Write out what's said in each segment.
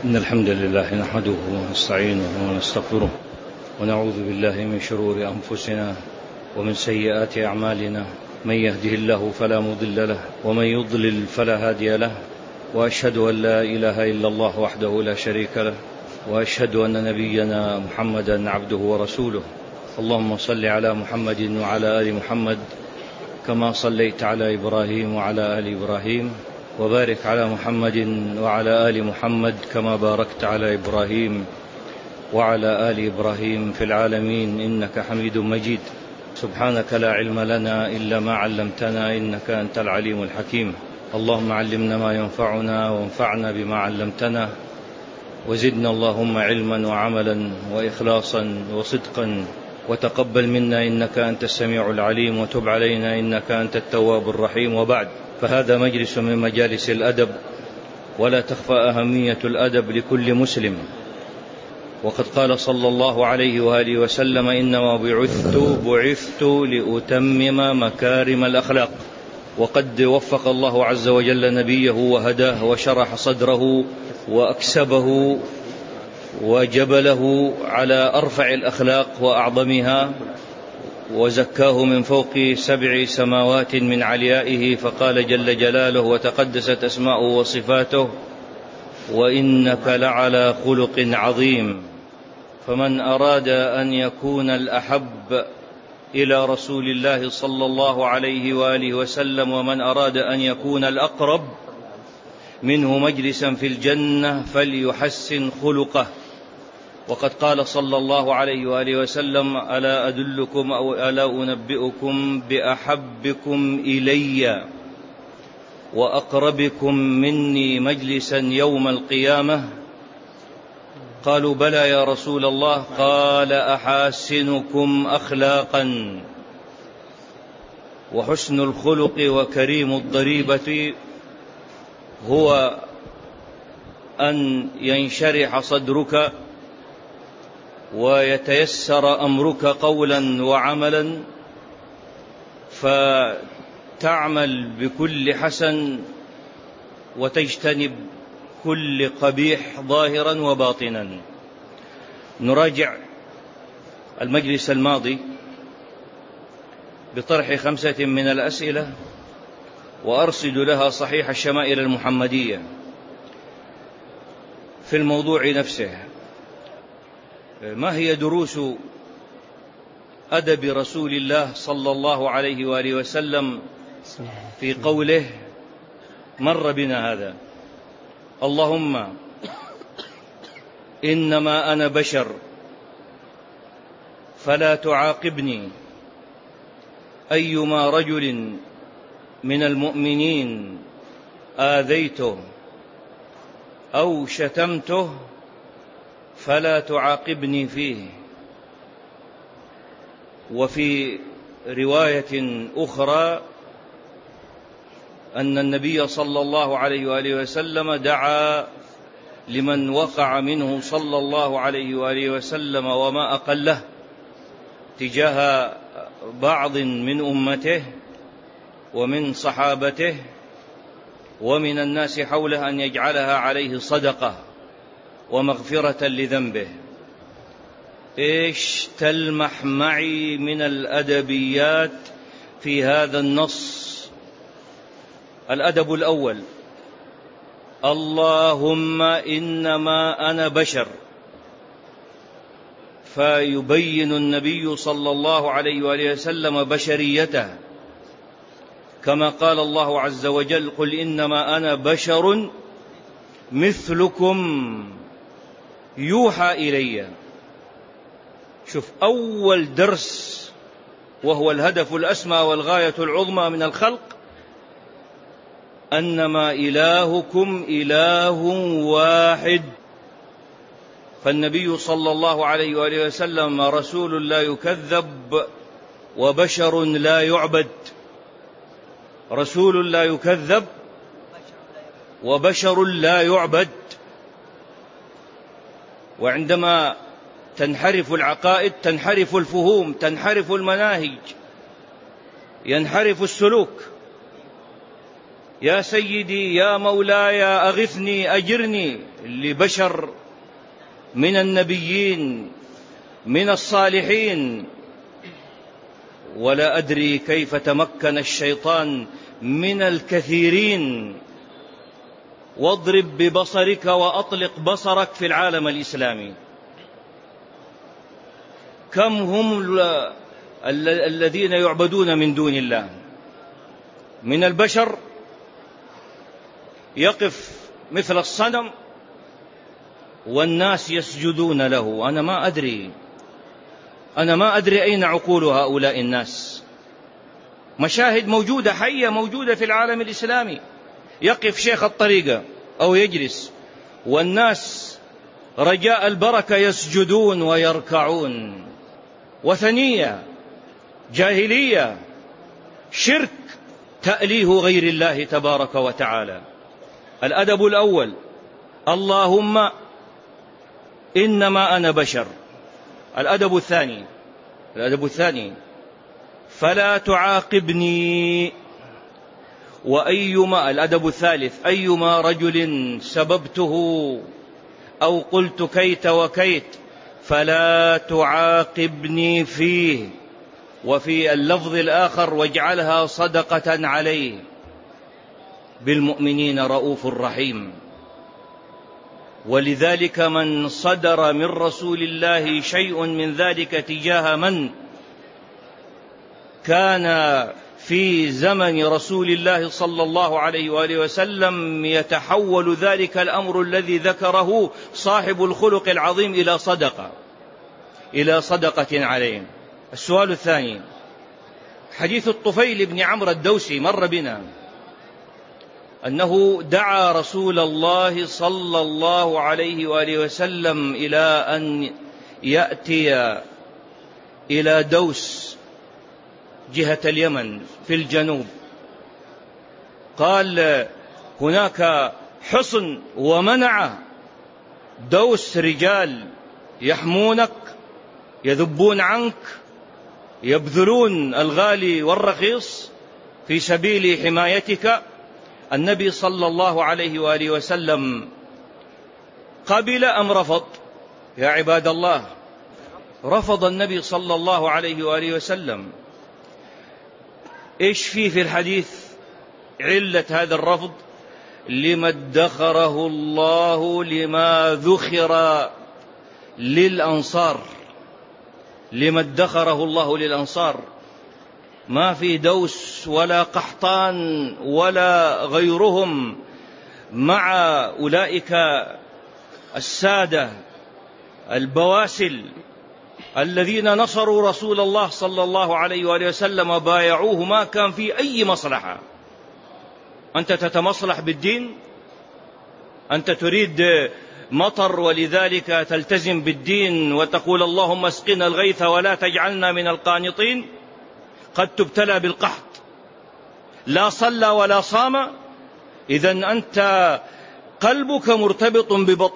إن الحمد لله نحمده ونستعينه ونستغفره ونعوذ بالله من شرور أنفسنا ومن سيئات أعمالنا. من يهده الله فلا مضل له ومن يضلل فلا هادي له، وأشهد أن لا إله إلا الله وحده لا شريك له، وأشهد أن نبينا محمدا عبده ورسوله. اللهم صل على محمد وعلى آل محمد كما صليت على إبراهيم وعلى آل إبراهيم، وبارك على محمد وعلى آل محمد كما باركت على إبراهيم وعلى آل إبراهيم في العالمين إنك حميد مجيد. سبحانك لا علم لنا إلا ما علمتنا إنك أنت العليم الحكيم. اللهم علمنا ما ينفعنا وانفعنا بما علمتنا، وزدنا اللهم علما وعملا وإخلاصا وصدقا، وتقبل منا إنك أنت السميع العليم، وتب علينا إنك أنت التواب الرحيم. وبعد، فهذا مجلس من مجالس الأدب، ولا تخفى أهمية الأدب لكل مسلم. وقد قال صلى الله عليه وآله وسلم: إنما بعثت لأتمم مكارم الأخلاق. وقد وفق الله عز وجل نبيه وهداه وشرح صدره وأكسبه وجبله على أرفع الأخلاق وأعظمها، وزكاه من فوق 7 سماوات من عليائه، فقال جل جلاله وتقدست أسماؤه وصفاته: وإنك لعلى خلق عظيم. فمن أراد أن يكون الأحب إلى رسول الله صلى الله عليه وآله وسلم، ومن أراد أن يكون الأقرب منه مجلسا في الجنة، فليحسن خلقه. وقد قال صلى الله عليه وآله وسلم: ألا أدلكم أو ألا أنبئكم بأحبكم إلي وأقربكم مني مجلسا يوم القيامة؟ قالوا: بلى يا رسول الله. قال: أحاسنكم أخلاقا. وحسن الخلق وكريم الضريبة هو أن ينشرح صدرك ويتيسر أمرك قولا وعملا، فتعمل بكل حسن وتجتنب كل قبيح ظاهرا وباطنا. نراجع المجلس الماضي بطرح 5 من الأسئلة، وأرصد لها صحيح الشمائل المحمدية في الموضوع نفسه. ما هي دروس أدب رسول الله صلى الله عليه وآله وسلم في قوله: مر بنا هذا: اللهم إنما أنا بشر فلا تعاقبني، أيما رجل من المؤمنين آذيته أو شتمته فلا تعاقبني فيه. وفي رواية أخرى أن النبي صلى الله عليه وآله وسلم دعا لمن وقع منه صلى الله عليه وآله وسلم وما أقله تجاه بعض من أمته ومن صحابته ومن الناس حوله أن يجعلها عليه صدقة ومغفرة لذنبه. إيش تلمح معي من الأدبيات في هذا النص؟ الأدب الأول: اللهم إنما أنا بشر. فيبين النبي صلى الله عليه وآله وسلم بشريته، كما قال الله عز وجل: قل إنما أنا بشر مثلكم يوحى إلي. شوف، أول درس وهو الهدف الأسمى والغاية العظمى من الخلق: أنما إلهكم إله واحد. فالنبي صلى الله عليه وآله وسلم رسول لا يكذب وبشر لا يعبد. رسول لا يكذب وبشر لا يعبد. وعندما تنحرف العقائد تنحرف الفهوم، تنحرف المناهج، ينحرف السلوك. يا سيدي يا مولاي أغثني أجرني، لبشر من النبيين من الصالحين، ولا أدري كيف تمكن الشيطان من الكثيرين. واضرب ببصرك وأطلق بصرك في العالم الإسلامي، كم هم الذين يعبدون من دون الله من البشر، يقف مثل الصنم والناس يسجدون له. أنا ما أدري أين عقول هؤلاء الناس. مشاهد موجودة حية موجودة في العالم الإسلامي، يقف شيخ الطريقة أو يجلس والناس رجاء البركة يسجدون ويركعون. وثنية، جاهلية، شرك، تأليه غير الله تبارك وتعالى. الأدب الأول: اللهم إنما أنا بشر. الأدب الثاني: فلا تعاقبني. الأدب الثالث: أيما رجل سببته أو قلت كيت وكيت فلا تعاقبني فيه. وفي اللفظ الآخر: واجعلها صدقة عليه، بالمؤمنين رؤوف رحيم. ولذلك من صدر من رسول الله شيء من ذلك تجاه من كان في زمن رسول الله صلى الله عليه وآله وسلم، يتحول ذلك الأمر الذي ذكره صاحب الخلق العظيم إلى صدقة عليه. السؤال الثاني: حديث الطفيل بن عمرو الدوسي مر بنا، أنه دعا رسول الله صلى الله عليه وآله وسلم إلى أن يأتي إلى دوس جهة اليمن في الجنوب. قال: هناك حصن ومنع دوس رجال يحمونك، يذبون عنك، يبذلون الغالي والرخيص في سبيل حمايتك. النبي صلى الله عليه وآله وسلم قبل أم رفض؟ يا عباد الله، رفض النبي صلى الله عليه وآله وسلم. إيش في الحديث علة هذا الرفض؟ لما ادخره الله لما ذخر للأنصار. لما ادخره الله للأنصار. ما في دوس ولا قحطان ولا غيرهم مع أولئك السادة البواسل الذين نصروا رسول الله صلى الله عليه وآله وسلم وبايعوه. ما كان في أي مصلحة. أنت تتمصلح بالدين؟ أنت تريد مطر ولذلك تلتزم بالدين وتقول اللهم اسقنا الغيث ولا تجعلنا من القانطين؟ قد تبتلى بالقحط، لا صلى ولا صام. إذن أنت قلبك مرتبط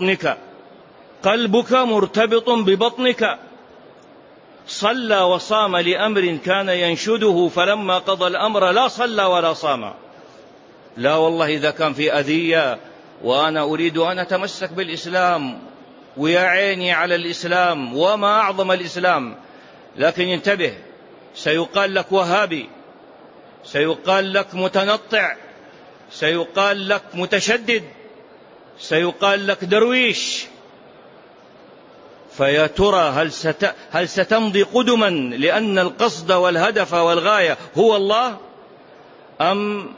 ببطنك. صلى وصام لأمر كان ينشده، فلما قضى الأمر لا صلى ولا صام. لا والله، إذا كان في أذية وأنا أريد أن أتمسك بالإسلام ويا عيني على الإسلام وما أعظم الإسلام، لكن انتبه، سيقال لك وهابي، سيقال لك متنطع، سيقال لك متشدد، سيقال لك درويش. فيا ترى هل ستمضي قدما لأن القصد والهدف والغاية هو الله، أم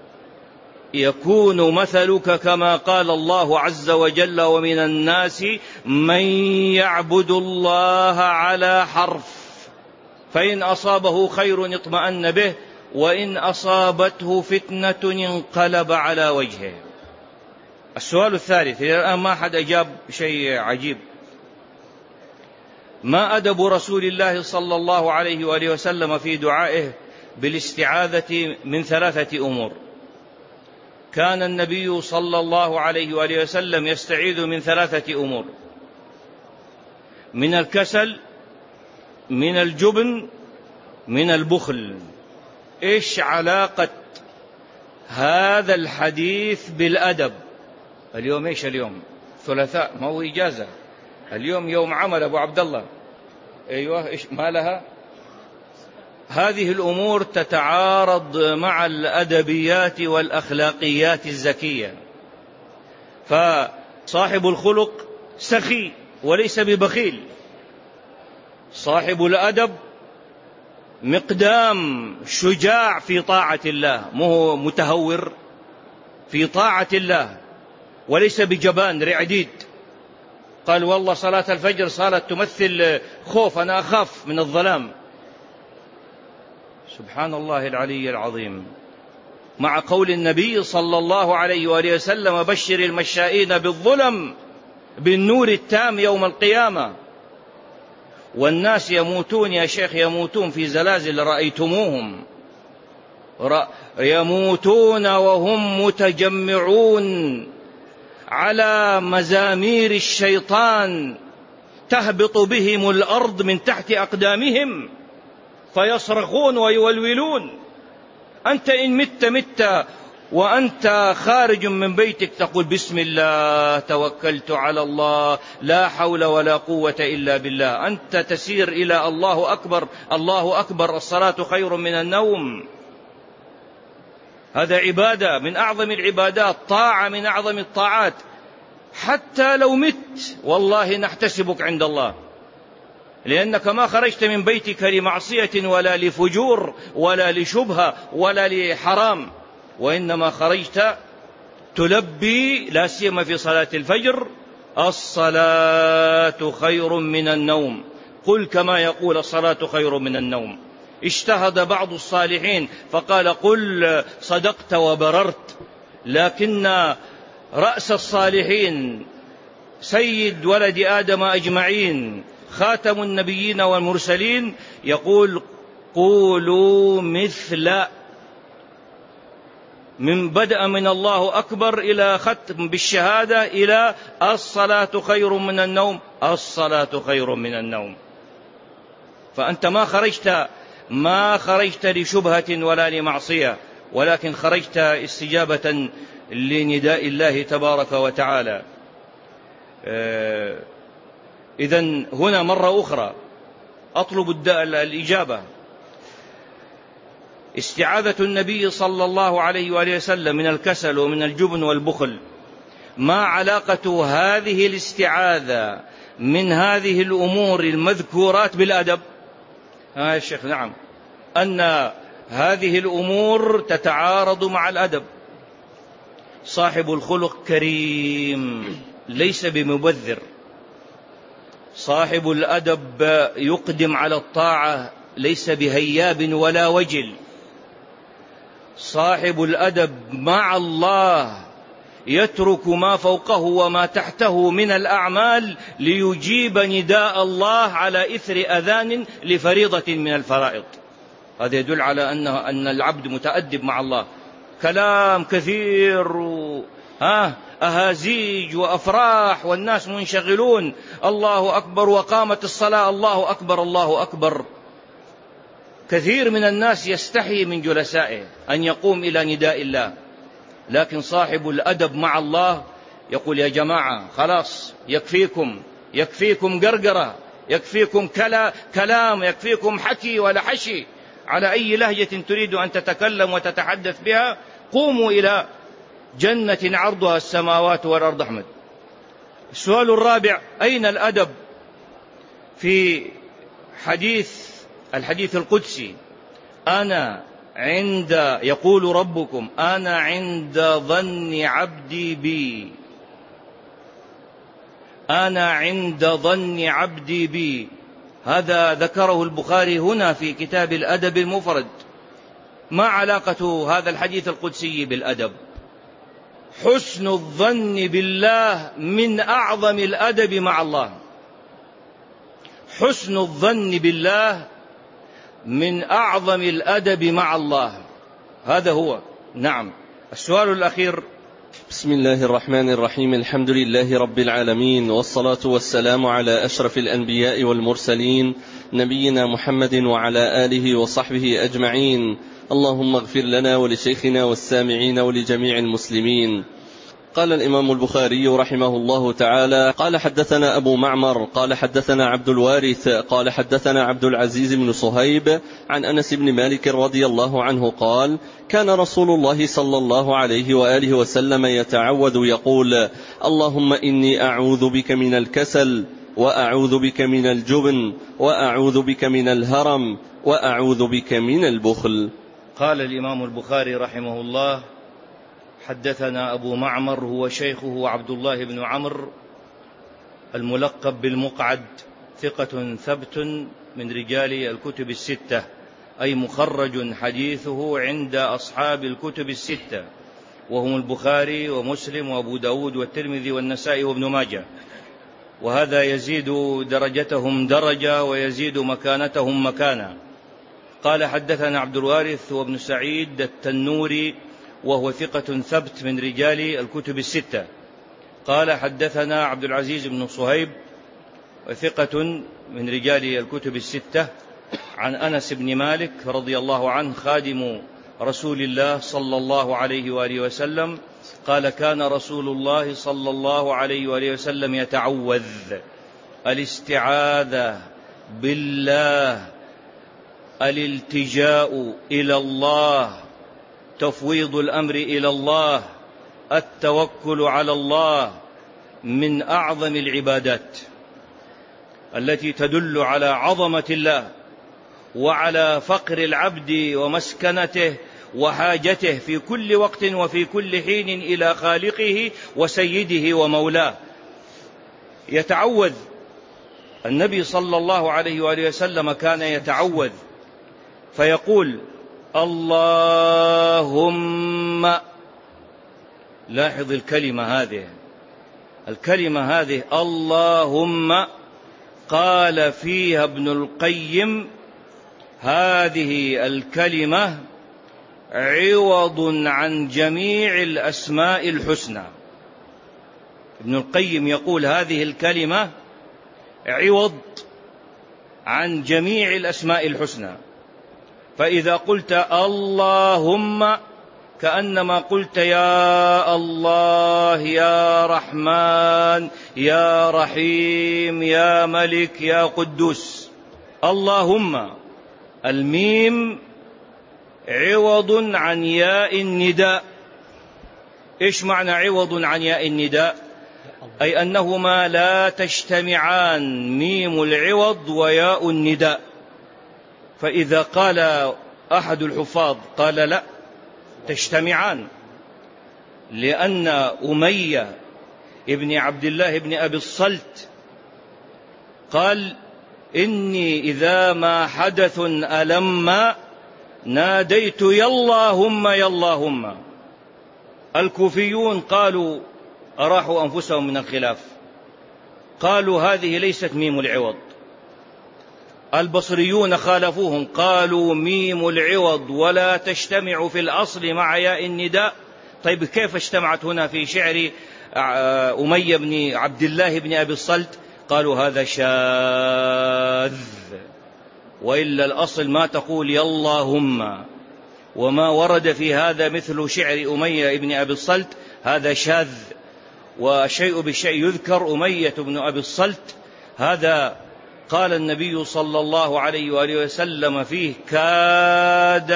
يكون مثلك كما قال الله عز وجل: ومن الناس من يعبد الله على حرف، فإن أصابه خير اطمأن به، وإن أصابته فتنة انقلب على وجهه. السؤال الثالث، إلى الآن ما أحد أجاب شيء عجيب: ما أدب رسول الله صلى الله عليه وآله وسلم في دعائه بالاستعاذة من 3 أمور؟ كان النبي صلى الله عليه وآله وسلم يستعيذ من 3 أمور: من الكسل، من الجبن، من البخل. إيش علاقة هذا الحديث بالأدب؟ اليوم ثلاثاء، ما هو إجازة. اليوم يوم عمل أبو عبد الله. أيوة، إيش ما لها؟ هذه الأمور تتعارض مع الأدبيات والأخلاقيات الزكية. فصاحب الخلق سخي وليس ببخيل، صاحب الأدب مقدام شجاع في طاعة الله، مو متهور في طاعة الله، وليس بجبان رعديد. قال والله صلاة الفجر صارت تمثل خوف، أنا أخاف من الظلام. سبحان الله العلي العظيم. مع قول النبي صلى الله عليه وآله وسلم: بشر المشائين بالظلم بالنور التام يوم القيامة. والناس يموتون يا شيخ، يموتون في زلازل رأيتموهم، يموتون وهم متجمعون على مزامير الشيطان تهبط بهم الأرض من تحت أقدامهم فيصرخون ويولولون. أنت إن مت وأنت خارج من بيتك تقول: بسم الله توكلت على الله لا حول ولا قوة إلا بالله. أنت تسير إلى الله أكبر، الله أكبر، الصلاة خير من النوم. هذا عبادة من أعظم العبادات، طاعة من أعظم الطاعات. حتى لو مت والله نحتسبك عند الله، لأنك ما خرجت من بيتك لمعصية ولا لفجور ولا لشبهة ولا لحرام، وإنما خرجت تلبي، لا سيما في صلاة الفجر: الصلاة خير من النوم. قل كما يقول: الصلاة خير من النوم. اجتهد بعض الصالحين فقال: قل صدقت وبررت، لكن رأس الصالحين سيد ولد آدم أجمعين خاتم النبيين والمرسلين يقول: قولوا مثل، من بدأ من الله أكبر إلى ختم بالشهادة إلى الصلاة خير من النوم، الصلاة خير من النوم. فأنت ما خرجت لشبهة ولا لمعصية، ولكن خرجت استجابة لنداء الله تبارك وتعالى. إذن هنا مرة أخرى أطلب الإجابة. استعاذة النبي صلى الله عليه وآله وسلم من الكسل ومن الجبن والبخل، ما علاقة هذه الاستعاذة من هذه الأمور المذكورات بالأدب؟ يا شيخ نعم، أن هذه الأمور تتعارض مع الأدب. صاحب الخلق كريم ليس بمبذر، صاحب الأدب يقدم على الطاعة ليس بهياب ولا وجل، صاحب الأدب مع الله يترك ما فوقه وما تحته من الأعمال ليجيب نداء الله على إثر أذان لفريضة من الفرائض. هذا يدل على أن العبد متأدب مع الله. كلام كثير أهازيج وأفراح والناس منشغلون، الله أكبر وقامت الصلاة، الله أكبر الله أكبر. كثير من الناس يستحي من جلسائه أن يقوم إلى نداء الله، لكن صاحب الأدب مع الله يقول: يا جماعة خلاص، يكفيكم قرقرة، يكفيكم كلام، يكفيكم حكي ولا حشي على أي لهجة تريد أن تتكلم وتتحدث بها. قوموا إلى جنة عرضها السماوات والأرض. أحمد. السؤال الرابع: أين الأدب في الحديث القدسي؟ يقول ربكم: أنا عند ظن عبدي بي، أنا عند ظن عبدي بي. هذا ذكره البخاري هنا في كتاب الأدب المفرد. ما علاقة هذا الحديث القدسي بالأدب؟ حسن الظن بالله من أعظم الأدب مع الله. حسن الظن بالله من أعظم الأدب مع الله، هذا هو. نعم. السؤال الأخير: بسم الله الرحمن الرحيم. الحمد لله رب العالمين، والصلاة والسلام على أشرف الأنبياء والمرسلين، نبينا محمد وعلى آله وصحبه أجمعين. اللهم اغفر لنا ولشيخنا والسامعين ولجميع المسلمين. قال الإمام البخاري رحمه الله تعالى: قال حدثنا أبو معمر قال حدثنا عبد الوارث قال حدثنا عبد العزيز بن صهيب عن أنس بن مالك رضي الله عنه قال: كان رسول الله صلى الله عليه وآله وسلم يتعوذ يقول: اللهم إني أعوذ بك من الكسل، وأعوذ بك من الجبن، وأعوذ بك من الهرم، وأعوذ بك من البخل. قال الإمام البخاري رحمه الله: حدثنا أبو معمر هو شيخه عبد الله بن عمرو الملقب بالمقعد، ثقة ثبت من رجال الكتب الستة، أي مخرج حديثه عند أصحاب الكتب الستة، وهم البخاري ومسلم وأبو داود والترمذي والنسائي وابن ماجه، وهذا يزيد درجتهم درجة ويزيد مكانتهم مكانة. قال حدثنا عبد الوارث وابن سعيد التنوري وهو ثقة ثبت من رجال الكتب الستة. قال حدثنا عبد العزيز بن صهيب ثقة من رجال الكتب الستة عن أنس بن مالك رضي الله عنه خادم رسول الله صلى الله عليه وآله وسلم قال: كان رسول الله صلى الله عليه وآله وسلم يتعوذ، الاستعاذة بالله، الالتجاء إلى الله، تفويض الأمر إلى الله، التوكل على الله، من أعظم العبادات التي تدل على عظمة الله وعلى فقر العبد ومسكنته وحاجته في كل وقت وفي كل حين إلى خالقه وسيده ومولاه. يتعوذ النبي صلى الله عليه وآله وسلم، كان يتعوذ فيقول: اللهم، لاحظ الكلمة هذه اللهم، قال فيها ابن القيم: هذه الكلمة عوض عن جميع الأسماء الحسنى. ابن القيم يقول: هذه الكلمة عوض عن جميع الأسماء الحسنى، فإذا قلت اللهم كأنما قلت يا الله يا رحمن يا رحيم يا ملك يا قدوس. اللهم، الميم عوض عن ياء النداء. إيش معنى عوض عن ياء النداء؟ أي أنهما لا تجتمعان، ميم العوض وياء النداء. فإذا قال أحد الحفاظ قال لا، تجتمعان، لأن أمية ابن عبد الله ابن أبي الصلت قال: إني إذا ما حدث ألم ناديت يا اللهم يا اللهم. الكوفيون قالوا، أراحوا أنفسهم من الخلاف، قالوا هذه ليست ميم العوض. البصريون خالفوهم، قالوا ميم العوض ولا تجتمع في الأصل مع ياء النداء. طيب كيف اجتمعت هنا في شعر أمية بن عبد الله بن أبي الصلت؟ قالوا هذا شاذ، وإلا الأصل ما تقول يا اللهم، وما ورد في هذا مثل شعر أمية بن أبي الصلت هذا شاذ. والشيء بالشيء يذكر. أمية بن أبي الصلت هذا قال النبي صلى الله عليه وآله وسلم فيه: كاد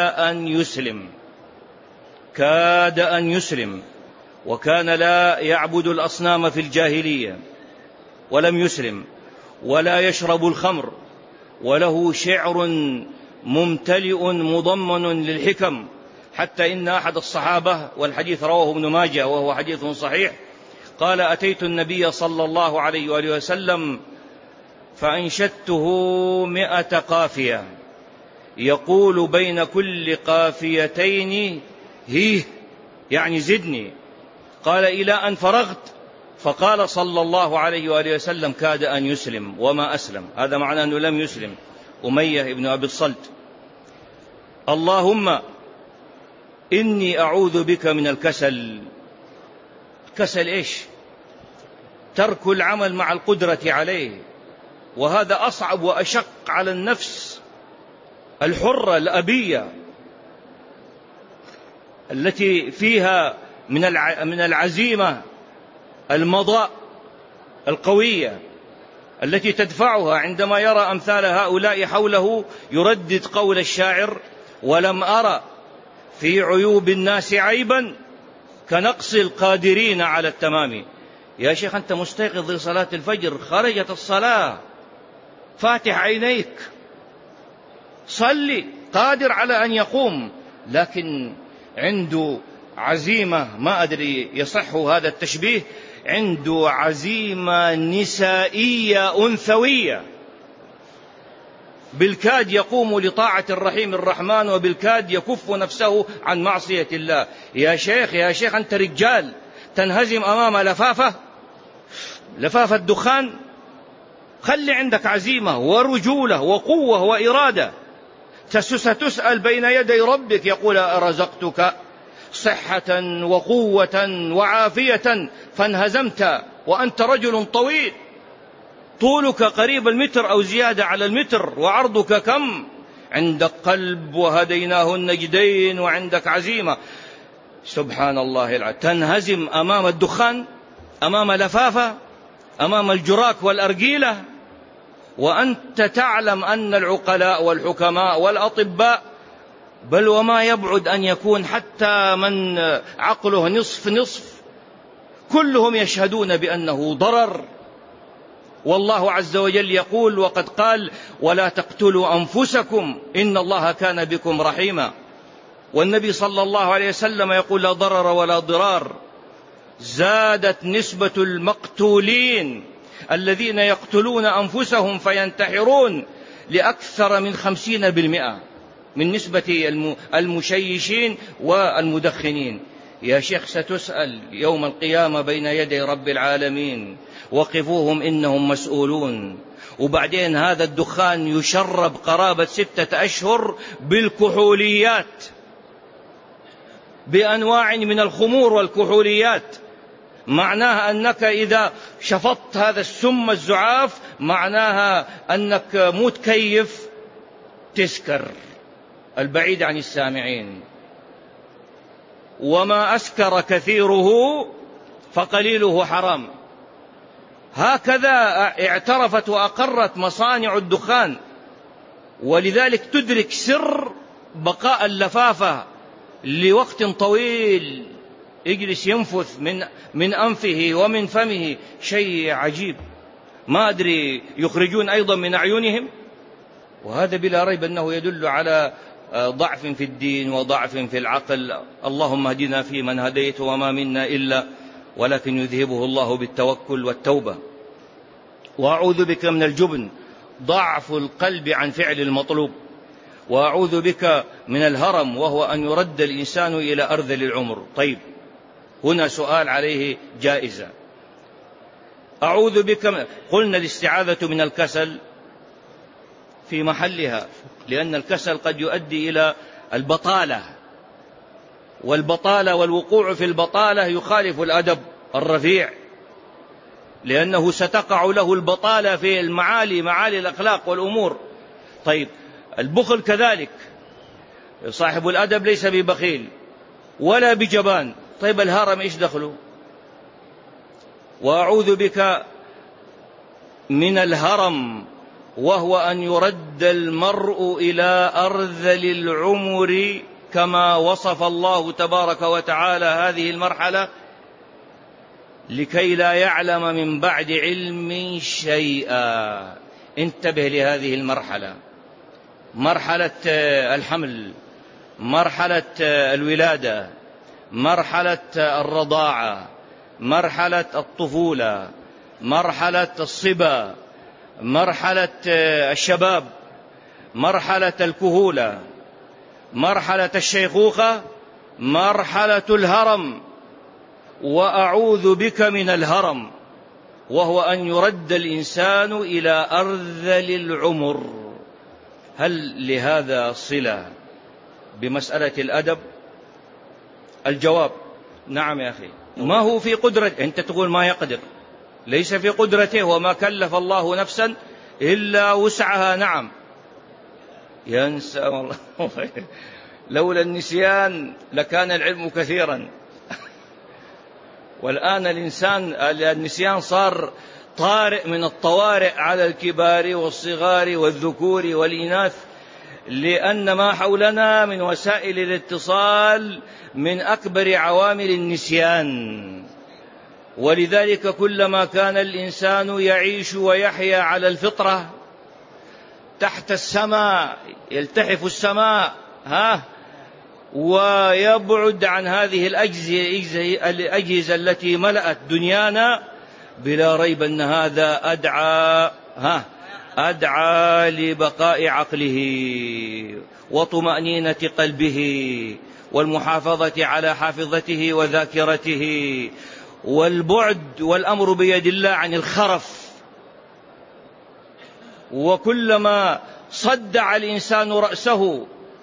أن يسلم، وكان لا يعبد الأصنام في الجاهلية ولم يسلم، ولا يشرب الخمر، وله شعر ممتلئ مضمن للحكم، حتى إن أحد الصحابة، والحديث رواه ابن ماجه وهو حديث صحيح، قال: أتيت النبي صلى الله عليه وآله وسلم فأنشدته 100 قافية، يقول بين كل قافيتين هيه، يعني زدني. قال: إلى أن فرغت؟ فقال صلى الله عليه وآله وسلم: كاد أن يسلم وما أسلم. هذا معناه أنه لم يسلم أمية ابن أبي الصلت. اللهم إني أعوذ بك من الكسل. الكسل إيش؟ ترك العمل مع القدرة عليه، وهذا أصعب وأشق على النفس الحرة الأبية التي فيها من العزيمة المضاء القوية التي تدفعها عندما يرى أمثال هؤلاء حوله يردد قول الشاعر: ولم أرى في عيوب الناس عيبا كنقص القادرين على التمام. يا شيخ أنت مستيقظ لصلاة الفجر، خرجت الصلاة، فاتح عينيك، صلي، قادر على أن يقوم، لكن عنده عزيمة، ما أدري يصح هذا التشبيه، عنده عزيمة نسائية أنثوية، بالكاد يقوم لطاعة الرحيم الرحمن وبالكاد يكف نفسه عن معصية الله. يا شيخ أنت رجال تنهزم أمام لفافة دخان؟ خلي عندك عزيمة ورجولة وقوة وإرادة. ستسأل بين يدي ربك يقول: أرزقتك صحة وقوة وعافية فانهزمت وأنت رجل طويل، طولك قريب المتر أو زيادة على المتر، وعرضك كم؟ عندك قلب وهديناه النجدين وعندك عزيمة. سبحان الله العظيم، تنهزم أمام الدخان، أمام لفافة، أمام الجراك والأرجيلة، وأنت تعلم أن العقلاء والحكماء والأطباء، بل وما يبعد أن يكون حتى من عقله نصف كلهم يشهدون بأنه ضرر. والله عز وجل يقول: وقد قال: ولا تقتلوا أنفسكم إن الله كان بكم رحيما. والنبي صلى الله عليه وسلم يقول: لا ضرر ولا ضرار. زادت نسبة المقتولين الذين يقتلون أنفسهم فينتحرون لأكثر من 50% من نسبة المشيشين والمدخنين. يا شيخ ستسأل يوم القيامة بين يدي رب العالمين: وقفوهم إنهم مسؤولون. وبعدين هذا الدخان يشرب قرابة 6 أشهر بالكحوليات، بأنواع من الخمور والكحوليات. معناها أنك إذا شفطت هذا السم الزعاف معناها أنك متكيف تسكر. البعيد عن السامعين. وما أسكر كثيره فقليله حرام. هكذا اعترفت وأقرت مصانع الدخان. ولذلك تدرك سر بقاء اللفافة لوقت طويل، يجلس ينفث من أنفه ومن فمه، شيء عجيب. ما أدري يخرجون أيضا من أعينهم، وهذا بلا ريب أنه يدل على ضعف في الدين وضعف في العقل. اللهم اهدنا فيمن هديت وما منا إلا ولكن يذهبه الله بالتوكل والتوبة. وأعوذ بك من الجبن، ضعف القلب عن فعل المطلوب. وأعوذ بك من الهرم، وهو أن يرد الإنسان إلى أرذل العمر. طيب، هنا سؤال عليه جائزة. أعوذ بك قلنا الاستعاذة من الكسل في محلها، لأن الكسل قد يؤدي إلى البطالة، والبطالة والوقوع في البطالة يخالف الأدب الرفيع، لأنه ستقع له البطالة في معالي الأخلاق والأمور. طيب، البخل كذلك، صاحب الأدب ليس ببخيل ولا بجبان. طيب، الهرم إيش دخله؟ وأعوذ بك من الهرم، وهو أن يرد المرء إلى أرذل العمر، كما وصف الله تبارك وتعالى هذه المرحلة: لكي لا يعلم من بعد علم شيئا. انتبه لهذه المرحلة، مرحلة الحمل، مرحلة الولادة، مرحلة الرضاعة، مرحلة الطفولة، مرحلة الصبا، مرحلة الشباب، مرحلة الكهولة، مرحلة الشيخوخة، مرحلة الهرم. وأعوذ بك من الهرم، وهو أن يرد الإنسان إلى أرذل العمر. هل لهذا صلة بمسألة الأدب؟ الجواب: نعم يا أخي. ما هو في قدرته. أنت تقول ما يقدر، ليس في قدرته، وما كلف الله نفسا إلا وسعها. نعم، ينسى والله لولا النسيان لكان العلم كثيرا. والآن النسيان صار طارئ من الطوارئ على الكبار والصغار والذكور والإناث، لأن ما حولنا من وسائل الاتصال من أكبر عوامل النسيان. ولذلك كلما كان الإنسان يعيش ويحيا على الفطرة تحت السماء، يلتحف السماء ويبعد عن هذه الأجهزة التي ملأت دنيانا، بلا ريب أن هذا أدعى لبقاء عقله وطمأنينة قلبه والمحافظة على حافظته وذاكرته، والبعد والأمر بيد الله عن الخرف. وكلما صدع الإنسان رأسه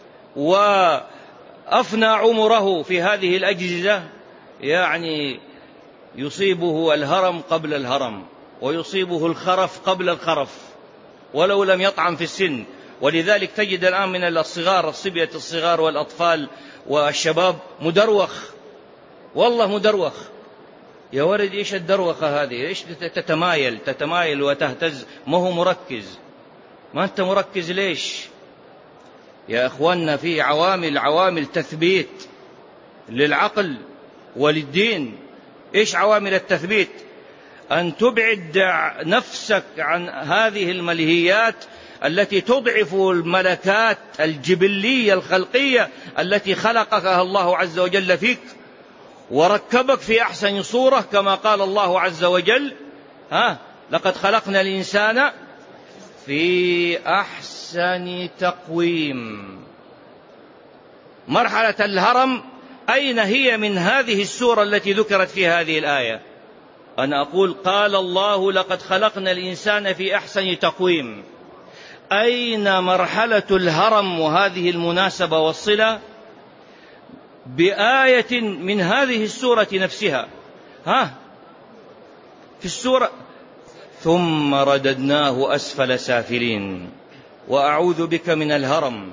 وأفنى عمره في هذه الأجهزة يعني يصيبه الهرم قبل الهرم، ويصيبه الخرف قبل الخرف، ولو لم يطعم في السن. ولذلك تجد الآن من الصغار، الصبية الصغار والأطفال والشباب مدروخ، والله مدروخ. يا ولد إيش الدروخة هذه؟ إيش تتمايل وتهتز؟ ما هو مركز. ما أنت مركز ليش؟ يا أخواننا في عوامل تثبيت للعقل وللدين. إيش عوامل التثبيت؟ أن تبعد نفسك عن هذه الملهيات التي تضعف الملكات الجبلية الخلقية التي خلقها الله عز وجل فيك وركبك في أحسن صورة، كما قال الله عز وجل لقد خلقنا الإنسان في أحسن تقويم. مرحلة الهرم أين هي من هذه السورة التي ذكرت في هذه الآية؟ أنا أقول قال الله لقد خلقنا الإنسان في أحسن تقويم. أين مرحلة الهرم؟ وهذه المناسبة والصلة بآية من هذه السورة نفسها. في السورة ثم رددناه أسفل سافلين وأعوذ بك من الهرم.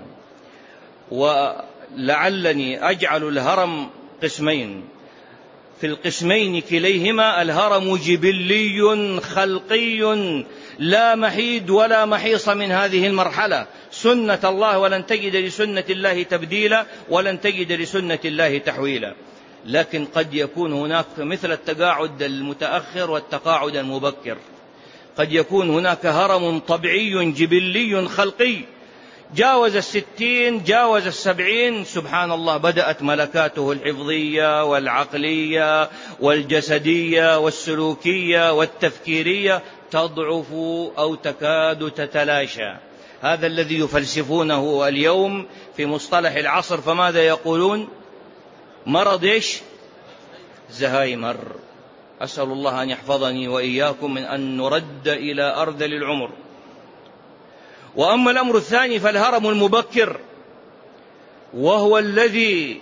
ولعلني أجعل الهرم قسمين، في القسمين كليهما الهرم جبلي خلقي لا محيد ولا محيص من هذه المرحلة، سنة الله، ولن تجد لسنة الله تبديلا ولن تجد لسنة الله تحويلا. لكن قد يكون هناك مثل التقاعد المتأخر والتقاعد المبكر، قد يكون هناك هرم طبيعي جبلي خلقي جاوز 60 جاوز 70، سبحان الله، بدأت ملكاته الحفظية والعقلية والجسدية والسلوكية والتفكيرية تضعف أو تكاد تتلاشى. هذا الذي يفلسفونه اليوم في مصطلح العصر، فماذا يقولون؟ مرض إيش؟ زهايمر. أسأل الله أن يحفظني وإياكم من أن نرد إلى أرذل العمر. وأما الأمر الثاني فالهرم المبكر، وهو الذي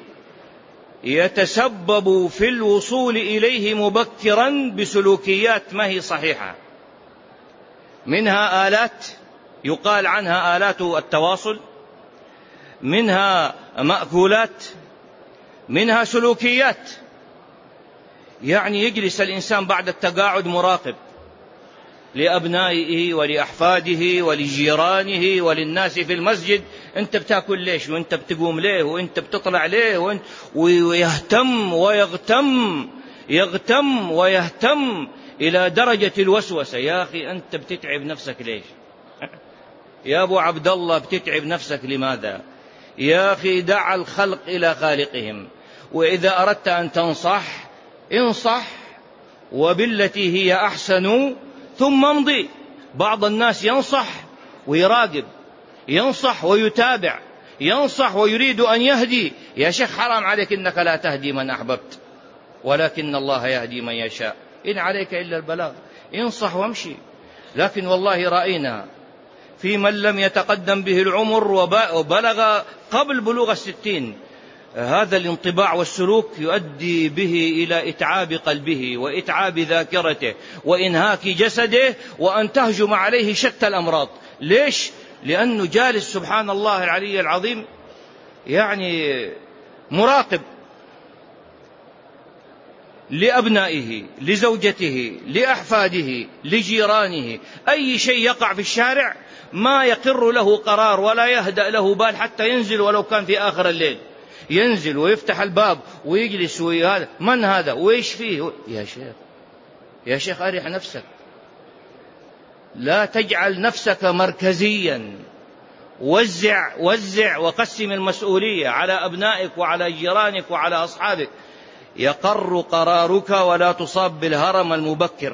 يتسبب في الوصول إليه مبكرا بسلوكيات ما هي صحيحة، منها آلات يقال عنها آلات التواصل، منها مأكولات، منها سلوكيات. يعني يجلس الإنسان بعد التقاعد مراقب لأبنائه ولأحفاده ولجيرانه وللناس في المسجد، أنت بتأكل ليش، وأنت بتقوم ليه، وأنت بتطلع ليه، ويهتم ويهتم إلى درجة الوسوسة. يا أخي أنت بتتعب نفسك ليش؟ يا أبو عبد الله بتتعب نفسك لماذا؟ يا أخي دع الخلق إلى خالقهم، وإذا أردت أن تنصح انصح وبالتي هي أحسن ثم امضي. بعض الناس ينصح ويراقب، ينصح ويتابع، ينصح ويريد أن يهدي. يا شيخ حرام عليك إنك لا تهدي من أحببت، ولكن الله يهدي من يشاء، إن عليك إلا البلاغ، انصح وامشي. لكن والله رأينا في من لم يتقدم به العمر وبلغ قبل بلوغ 60 هذا الانطباع والسلوك يؤدي به إلى إتعاب قلبه وإتعاب ذاكرته وإنهاك جسده، وأن تهجم عليه شتى الأمراض. ليش؟ لأنه جالس سبحان الله العلي العظيم لأبنائه، لزوجته، لأحفاده، لجيرانه، أي شيء يقع في الشارع ما يقر له قرار ولا يهدأ له بال حتى ينزل ولو كان في آخر الليل، ينزل ويفتح الباب ويجلس وهذا من هذا وإيش فيه. يا شيخ أرح نفسك، لا تجعل نفسك مركزيا، وزع وقسم المسؤولية على أبنائك وعلى جيرانك وعلى أصحابك، يقر قرارك ولا تصاب بالهرم المبكر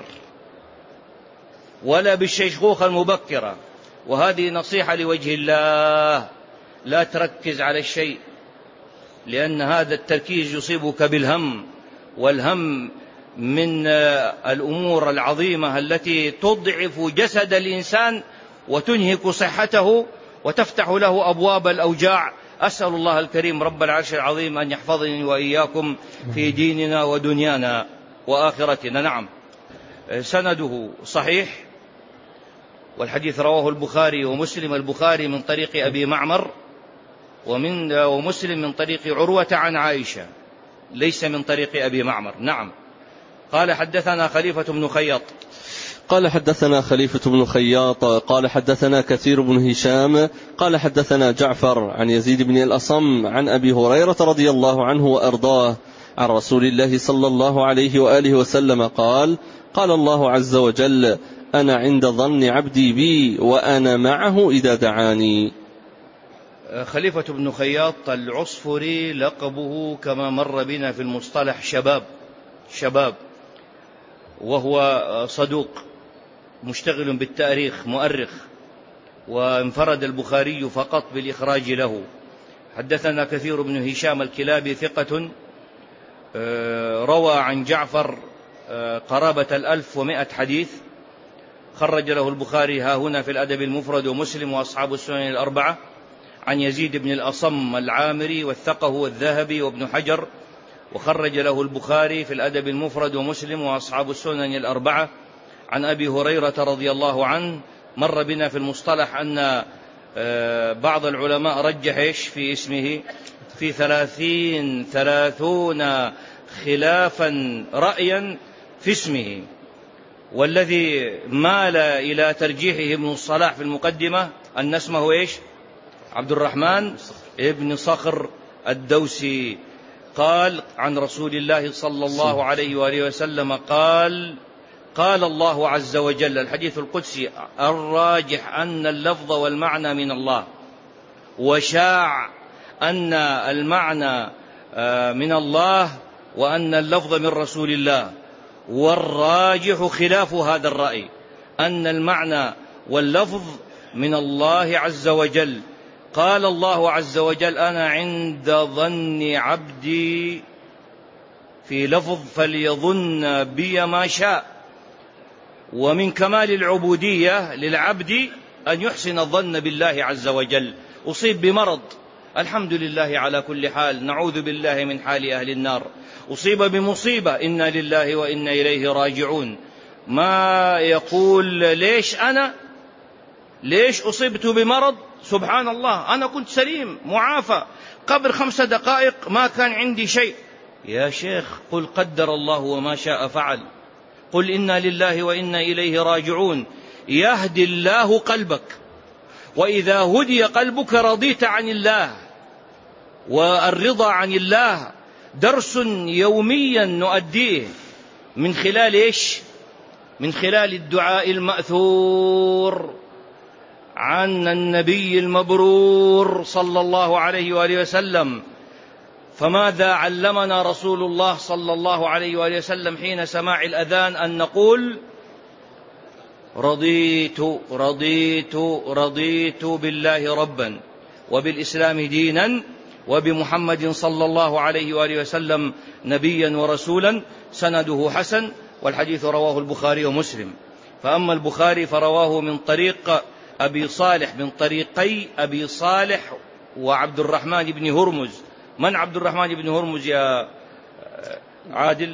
ولا بالشيخوخة المبكرة. وهذه نصيحة لوجه الله، لا تركز على الشيء، لأن هذا التركيز يصيبك بالهم، والهم من الأمور العظيمة التي تضعف جسد الإنسان وتنهك صحته وتفتح له أبواب الأوجاع. أسأل الله الكريم رب العرش العظيم أن يحفظني وإياكم في ديننا ودنيانا وآخرتنا. نعم، سنده صحيح، والحديث رواه البخاري ومسلم، البخاري من طريق أبي معمر ومسلم من طريق عروة عن عائشة، ليس من طريق أبي معمر. نعم. قال حدثنا خليفة بن خياط قال حدثنا خليفة بن خياط قال حدثنا كثير بن هشام قال حدثنا جعفر عن يزيد بن الأصم عن أبي هريرة رضي الله عنه وأرضاه عن رسول الله صلى الله عليه وآله وسلم قال: قال الله عز وجل: أنا عند ظن عبدي بي وأنا معه إذا دعاني. خليفة بن خياط العصفري لقبه كما مر بنا في المصطلح شباب، وهو صدوق مشتغل بالتاريخ مؤرخ، وانفرد البخاري فقط بالإخراج له. حدثنا كثير بن هشام الكلابي ثقة، روى عن جعفر قرابة 1100 حديث، خرج له البخاري ها هنا في الأدب المفرد ومسلم وأصحاب السنن الأربعة. عن يزيد بن الأصم العامري وثقه والذهبي وابن حجر، وخرج له البخاري في الأدب المفرد ومسلم وأصحاب السنن الأربعة. عن أبي هريرة رضي الله عنه، مر بنا في المصطلح أن بعض العلماء رجح في اسمه في 30 خلافا رأيا في اسمه، والذي مال إلى ترجيحه ابن الصلاح في المقدمة أن اسمه عبد الرحمن ابن صخر الدوسي. قال عن رسول الله صلى الله عليه وآله وسلم قال الله عز وجل، الحديث القدسي الراجح أن اللفظ والمعنى من الله، وشاع أن المعنى من الله وأن اللفظ من رسول الله، والراجح خلاف هذا الرأي، أن المعنى واللفظ من الله عز وجل. قال الله عز وجل: أنا عند ظن عبدي، في لفظ فليظن بي ما شاء. ومن كمال العبودية للعبد أن يحسن الظن بالله عز وجل. أصيب بمرض، الحمد لله على كل حال، نعوذ بالله من حال أهل النار. أصيب بمصيبة، إنا لله وإنا إليه راجعون. ما يقول ليش أصبت بمرض؟ سبحان الله، أنا كنت سليم معافى قبل 5 دقائق ما كان عندي شيء. يا شيخ قل قدر الله وما شاء فعل، قل إنا لله وإنا إليه راجعون. يهدي الله قلبك، وإذا هدي قلبك رضيت عن الله. والرضا عن الله درس يوميا نؤديه من خلال من خلال الدعاء المأثور عن النبي المبرور صلى الله عليه وآله وسلم. فماذا علمنا رسول الله صلى الله عليه وآله وسلم حين سماع الأذان؟ أن نقول: رضيت بالله ربا وبالإسلام دينا وبمحمد صلى الله عليه وآله وسلم نبيا ورسولا. سنده حسن، والحديث رواه البخاري ومسلم. فأما البخاري فرواه من طريق أبي صالح، من طريقي أبي صالح وعبد الرحمن بن هرمز. من عبد الرحمن بن هرمز يا عادل؟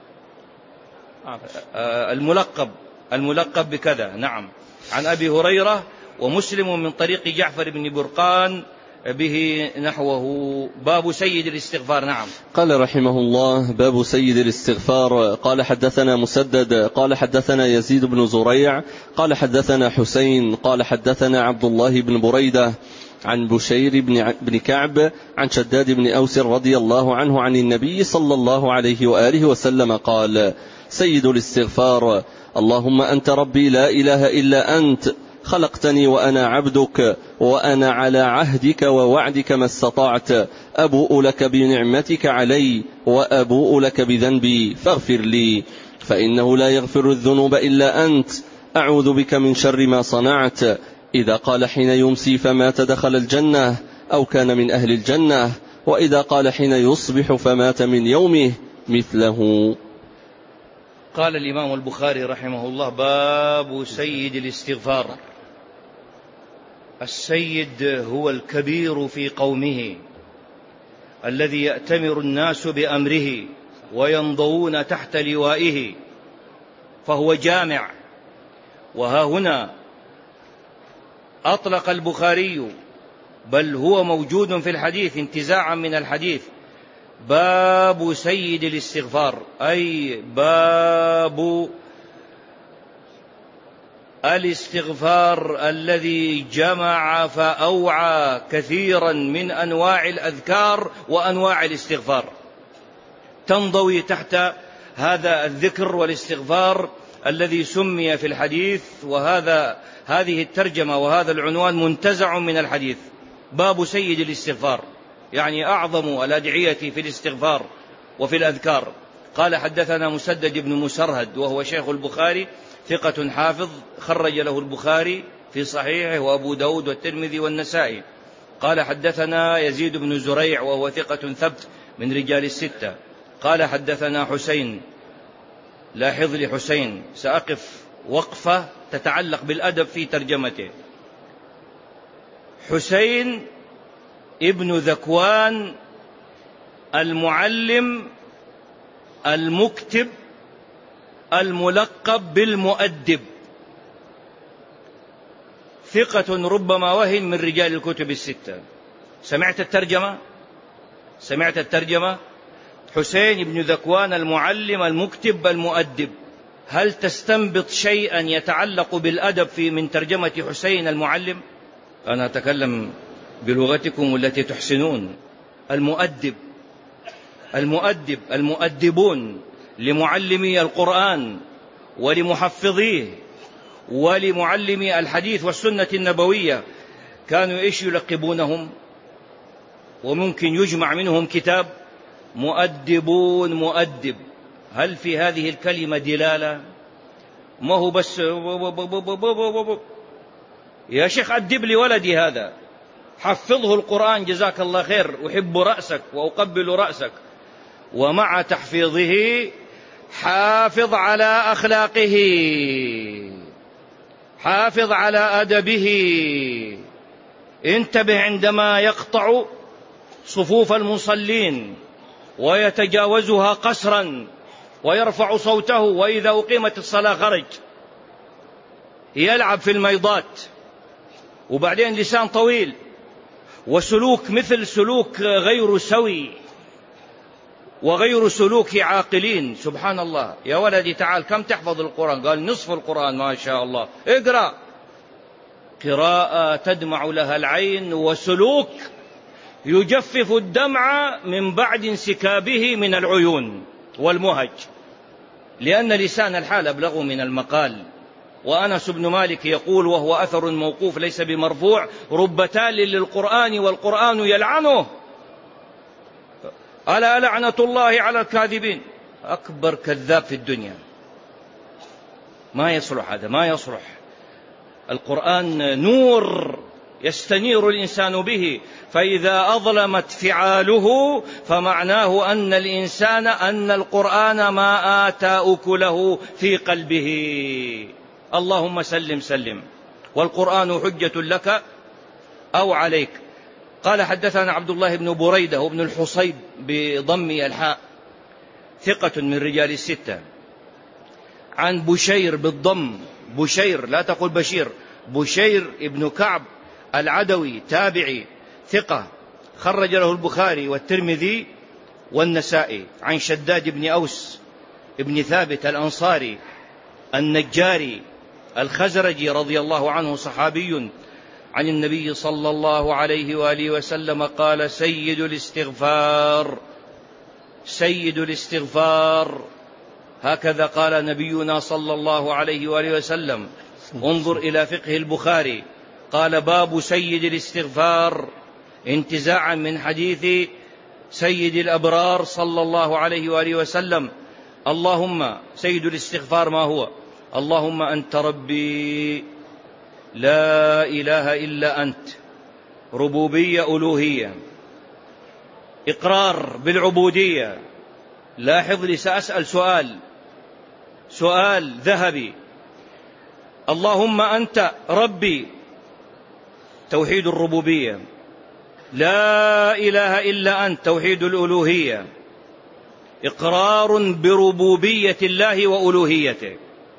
الملقب بكذا. نعم. عن أبي هريرة. ومسلم من طريق جعفر بن برقان به نحوه. باب سيد الاستغفار. نعم. قال رحمه الله: باب سيد الاستغفار. قال حدثنا مسدد قال حدثنا يزيد بن زريع قال حدثنا حسين قال حدثنا عبد الله بن بريدة عن بشير بن كعب عن شداد بن أوس رضي الله عنه عن النبي صلى الله عليه وآله وسلم قال: سيد الاستغفار: اللهم أنت ربي لا إله إلا أنت، خلقتني وأنا عبدك، وأنا على عهدك ووعدك ما استطعت، أبوء لك بنعمتك علي وأبوء لك بذنبي فاغفر لي، فإنه لا يغفر الذنوب إلا أنت، أعوذ بك من شر ما صنعت. إذا قال حين يمسي فمات دخل الجنة أو كان من أهل الجنة، وإذا قال حين يصبح فمات من يومه مثله. قال الإمام البخاري رحمه الله: باب سيد الاستغفار. السيد هو الكبير في قومه الذي يأتمر الناس بأمره وينضوون تحت لوائه، فهو جامع. وها هنا أطلق البخاري، بل هو موجود في الحديث انتزاعا من الحديث، باب سيد الاستغفار، أي باب الاستغفار الذي جمع فأوعى كثيرا من أنواع الأذكار وأنواع الاستغفار، تنضوي تحت هذا الذكر والاستغفار الذي سمي في الحديث. هذه الترجمة وهذا العنوان منتزع من الحديث، باب سيد الاستغفار، يعني أعظم الأدعية في الاستغفار وفي الأذكار. قال حدثنا مسدد بن مسرهد وهو شيخ البخاري، ثقة حافظ، خرج له البخاري في صحيحه وأبو داود والترمذي والنسائي. قال حدثنا يزيد بن زريع وهو ثقة ثبت من رجال الستة. قال حدثنا حسين. لاحظ لي حسين، سأقف وقفة تتعلق بالأدب في ترجمته. حسين ابن ذكوان المعلم المكتب الملقب بالمؤدب، ثقة ربما وهن من رجال الكتب الستة. سمعت الترجمة؟ حسين بن ذكوان المعلم المكتب المؤدب. هل تستنبط شيئا يتعلق بالأدب من ترجمة حسين المعلم؟ أنا أتكلم بلغتكم التي تحسنون. المؤدبون لمعلمي القرآن ولمحفظيه ولمعلمي الحديث والسنة النبوية كانوا إيش يلقبونهم؟ وممكن يجمع منهم كتاب مؤدب. هل في هذه الكلمة دلالة؟ ما هو بس يا شيخ أدب لي ولدي هذا، حفظه القرآن جزاك الله خير، أحب رأسك وأقبل رأسك، ومع تحفيظه حافظ على أخلاقه، حافظ على أدبه، انتبه عندما يقطع صفوف المصلين ويتجاوزها قسرا ويرفع صوته، وإذا أقيمت الصلاة خرج يلعب في الميضات، وبعدين لسان طويل وسلوك مثل سلوك غير سوي وغير سلوك عاقلين. سبحان الله. يا ولدي تعال، كم تحفظ القرآن؟ قال نصف القرآن. ما شاء الله. اقرأ. قراءة تدمع لها العين، وسلوك يجفف الدمع من بعد انسكابه من العيون والمهج، لأن لسان الحال أبلغ من المقال. وأنس بن مالك يقول وهو أثر موقوف ليس بمرفوع: رب تال للقرآن والقرآن يلعنه، ألا لعنة الله على الكاذبين. أكبر كذاب في الدنيا. ما يصلح هذا، ما يصلح. القرآن نور يستنير الإنسان به، فإذا أظلمت فعاله فمعناه أن القرآن ما آتى أكله في قلبه. اللهم سلم. والقرآن حجة لك أو عليك. قال حدثنا عبد الله بن بريدة وابن الحصيب بضم الحاء، ثقة من رجال الستة، عن بشير بالضم، بشير لا تقول بشير، بشير ابن كعب العدوي تابعي، ثقة، خرج له البخاري والترمذي والنسائي، عن شداد بن أوس ابن ثابت الأنصاري النجاري الخزرجي رضي الله عنه، صحابي، عن النبي صلى الله عليه وآله وسلم قال: سيد الاستغفار. هكذا قال نبينا صلى الله عليه وآله وسلم. انظر إلى فقه البخاري، قال: باب سيد الاستغفار، انتزاعا من حديث سيد الأبرار صلى الله عليه وآله وسلم. اللهم سيد الاستغفار ما هو؟ اللهم أنت ربي لا إله إلا أنت، ربوبية ألوهية، إقرار بالعبودية. لاحظ لي، سأسأل سؤال ذهبي. اللهم أنت ربي، توحيد الربوبية. لا إله إلا أنت، توحيد الألوهية، إقرار بربوبية الله وألوهيته.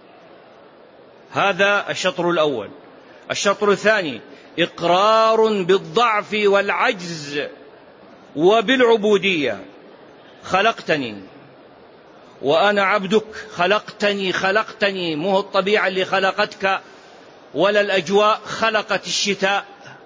هذا الشطر الأول. الشطر الثاني: إقرار بالضعف والعجز وبالعبودية. خلقتني وأنا عبدك، خلقتني، مو الطبيعة اللي خلقتك ولا الأجواء خلقت الشتاء.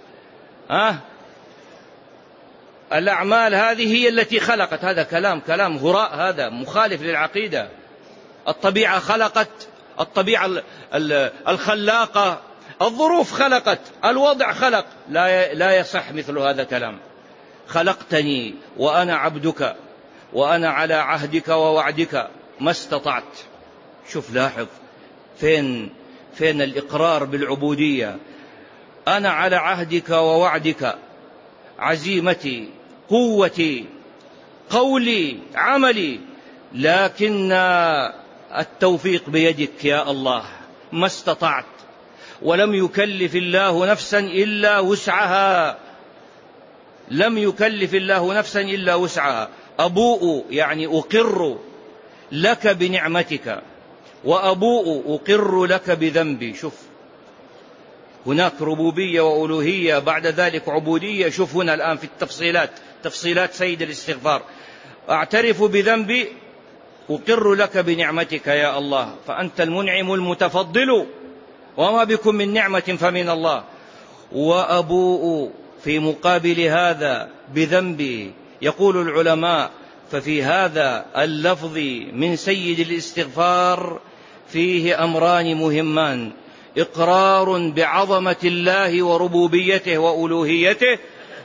الأعمال هذه هي التي خلقت. هذا كلام هراء، هذا مخالف للعقيدة. الطبيعة خلقت، الطبيعة الخلاقة، الظروف خلقت، الوضع خلق. لا يصح مثل هذا الكلام. خلقتني وأنا عبدك وأنا على عهدك ووعدك ما استطعت. شوف، لاحظ فين الإقرار بالعبودية. أنا على عهدك ووعدك، عزيمتي، قوتي، قولي، عملي، لكن التوفيق بيدك يا الله، ما استطعت. ولم يكلف الله نفسا إلا وسعها، لم يكلف الله نفسا إلا وسعها. أبوء يعني أقر لك بنعمتك، وأبوء أقر لك بذنبي. شوف، هناك ربوبية وألوهية، بعد ذلك عبودية. شوف هنا الآن في تفصيلات سيد الاستغفار: أعترف بذنبي، أقر لك بنعمتك يا الله، فأنت المنعم المتفضل، وما بكم من نعمة فمن الله. وأبوء في مقابل هذا بذنبي. يقول العلماء: ففي هذا اللفظ من سيد الاستغفار فيه أمران مهمان: إقرار بعظمة الله وربوبيته وألوهيته،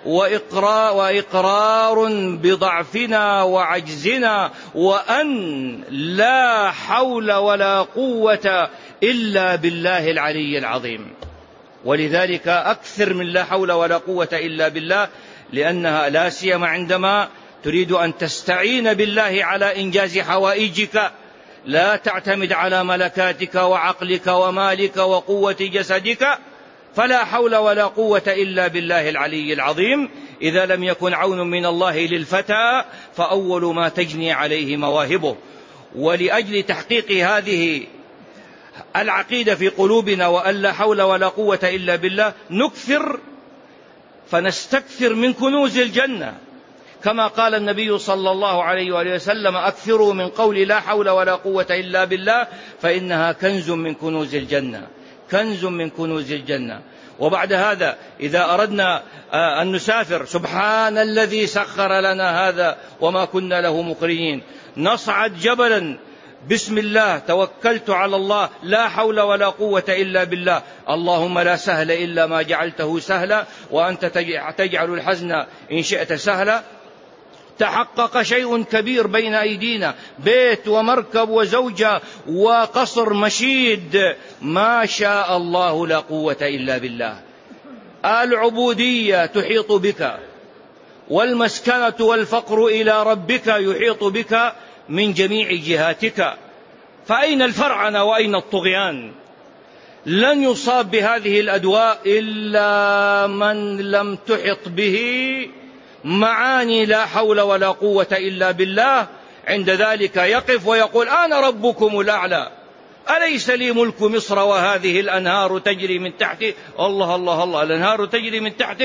وإقرار بضعفنا وعجزنا، وأن لا حول ولا قوة إلا بالله العلي العظيم. ولذلك أكثر من لا حول ولا قوة إلا بالله، لأنها لا سيما عندما تريد أن تستعين بالله على إنجاز حوائجك، لا تعتمد على ملكاتك وعقلك ومالك وقوة جسدك، فلا حول ولا قوة إلا بالله العلي العظيم. إذا لم يكن عون من الله للفتى فأول ما تجني عليه مواهبه. ولأجل تحقيق هذه العقيدة في قلوبنا، وأن لا حول ولا قوة إلا بالله، نكثر فنستكثر من كنوز الجنة، كما قال النبي صلى الله عليه وآله وسلم: أكثروا من قول لا حول ولا قوة إلا بالله، فإنها كنز من كنوز الجنة، كنز من كنوز الجنة. وبعد هذا إذا أردنا أن نسافر: سبحان الذي سخر لنا هذا وما كنا له مقرنين. نصعد جبلا: بسم الله، توكلت على الله، لا حول ولا قوة إلا بالله، اللهم لا سهل إلا ما جعلته سهلا، وأنت تجعل الحزن إن شئت سهلا. تحقق شيء كبير بين أيدينا: بيت ومركب وزوجة وقصر مشيد، ما شاء الله، لا قوة إلا بالله. العبودية تحيط بك، والمسكنة والفقر إلى ربك يحيط بك من جميع جهاتك، فأين الفرعنة وأين الطغيان؟ لن يصاب بهذه الأدواء إلا من لم تحط به معاني لا حول ولا قوة إلا بالله. عند ذلك يقف ويقول: أنا ربكم الأعلى، أليس لي ملك مصر وهذه الأنهار تجري من تحتي؟ الله الله الله، الأنهار تجري من تحتك؟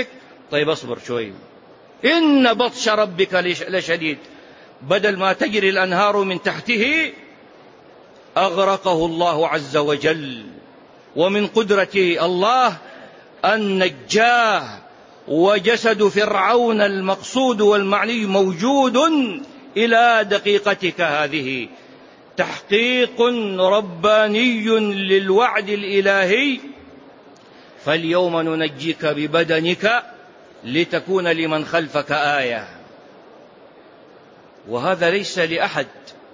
طيب اصبر شوي، إن بطش ربك لشديد، بدل ما تجري الأنهار من تحته أغرقه الله عز وجل. ومن قدرة الله أن نجاه، وجسد فرعون المقصود والمعني موجود إلى دقيقتك هذه، تحقيق رباني للوعد الإلهي. فاليوم ننجيك ببدنك لتكون لمن خلفك آية. وهذا ليس لأحد،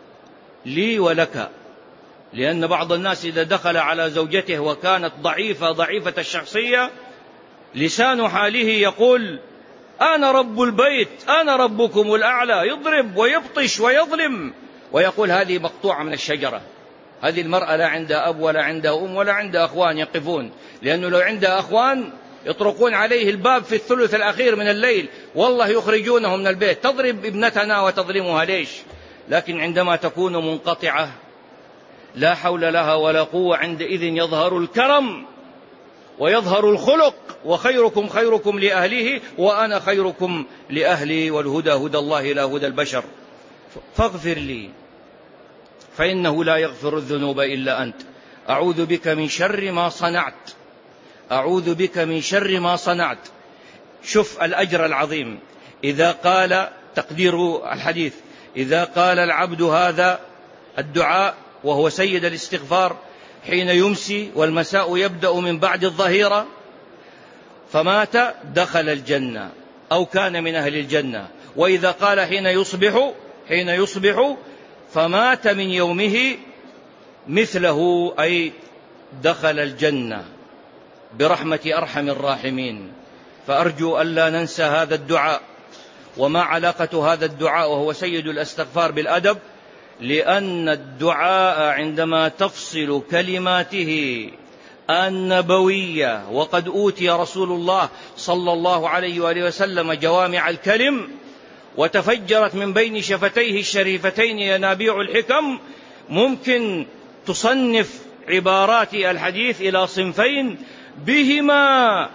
لي ولك، لأن بعض الناس إذا دخل على زوجته وكانت ضعيفة الشخصية، لسان حاله يقول أنا رب البيت، أنا ربكم الأعلى، يضرب ويبطش ويظلم، ويقول هذه مقطوعة من الشجرة، هذه المرأة لا عندها أب ولا عندها أم ولا عندها أخوان يقفون، لأنه لو عندها أخوان يطرقون عليه الباب في الثلث الأخير من الليل، والله يخرجونه من البيت، تضرب ابنتنا وتظلمها ليش؟ لكن عندما تكون منقطعة لا حول لها ولا قوة، عندئذ يظهر الكرم ويظهر الخلق، وخيركم خيركم لأهله وأنا خيركم لأهلي، والهدى هدى الله لا هدى البشر، فاغفر لي فإنه لا يغفر الذنوب إلا أنت، أعوذ بك من شر ما صنعت، أعوذ بك من شر ما صنعت. شوف الأجر العظيم، إذا قال تقدير الحديث، إذا قال العبد هذا الدعاء وهو سيد الاستغفار حين يمسي، والمساء يبدأ من بعد الظهيرة، فمات دخل الجنة أو كان من أهل الجنة. وإذا قال حين يصبح فمات من يومه مثله، أي دخل الجنة برحمة أرحم الراحمين. فأرجو ألا ننسى هذا الدعاء. وما علاقة هذا الدعاء وهو سيد الاستغفار بالأدب؟ لأن الدعاء عندما تفصل كلماته النبوية، وقد أوتي رسول الله صلى الله عليه وآله وسلم جوامع الكلم، وتفجرت من بين شفتيه الشريفتين ينابيع الحكم، ممكن تصنف عبارات الحديث إلى صنفين بهما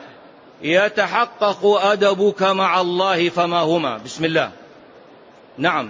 يتحقق أدبك مع الله، فما هما؟ بسم الله. نعم،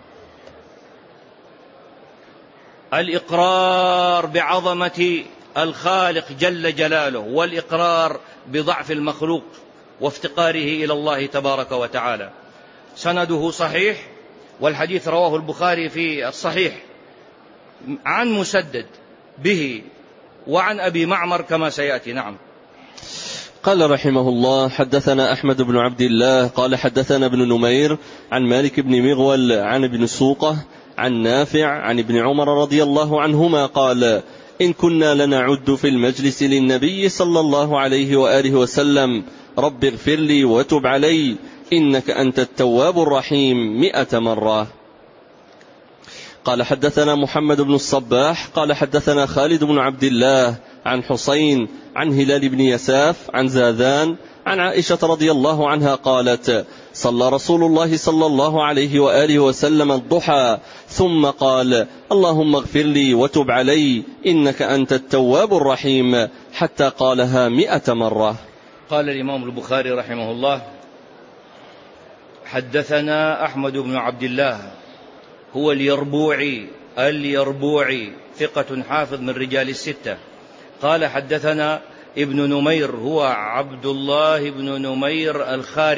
الإقرار بعظمة الخالق جل جلاله، والإقرار بضعف المخلوق وافتقاره إلى الله تبارك وتعالى. سنده صحيح، والحديث رواه البخاري في الصحيح عن مسدد به وعن أبي معمر كما سيأتي. نعم. قال رحمه الله: حدثنا أحمد بن عبد الله قال حدثنا ابن نمير عن مالك بن مغول عن ابن سوقة عن نافع عن ابن عمر رضي الله عنهما قال: إن كنا لنعد في المجلس للنبي صلى الله عليه وآله وسلم: رب اغفر لي وتب علي إنك أنت التواب الرحيم 100 مرة. قال حدثنا محمد بن الصباح قال حدثنا خالد بن عبد الله عن حسين عن هلال بن يساف عن زاذان عن عائشة رضي الله عنها قالت: صلى رسول الله صلى الله عليه وآله وسلم الضحى ثم قال: اللهم اغفر لي وتب علي إنك أنت التواب الرحيم، حتى قالها 100 مرة. قال الإمام البخاري رحمه الله: حدثنا أحمد بن عبد الله هو اليربوعي ثقة حافظ من رجال الستة. قال حدثنا ابن نمير هو عبد الله بن نمير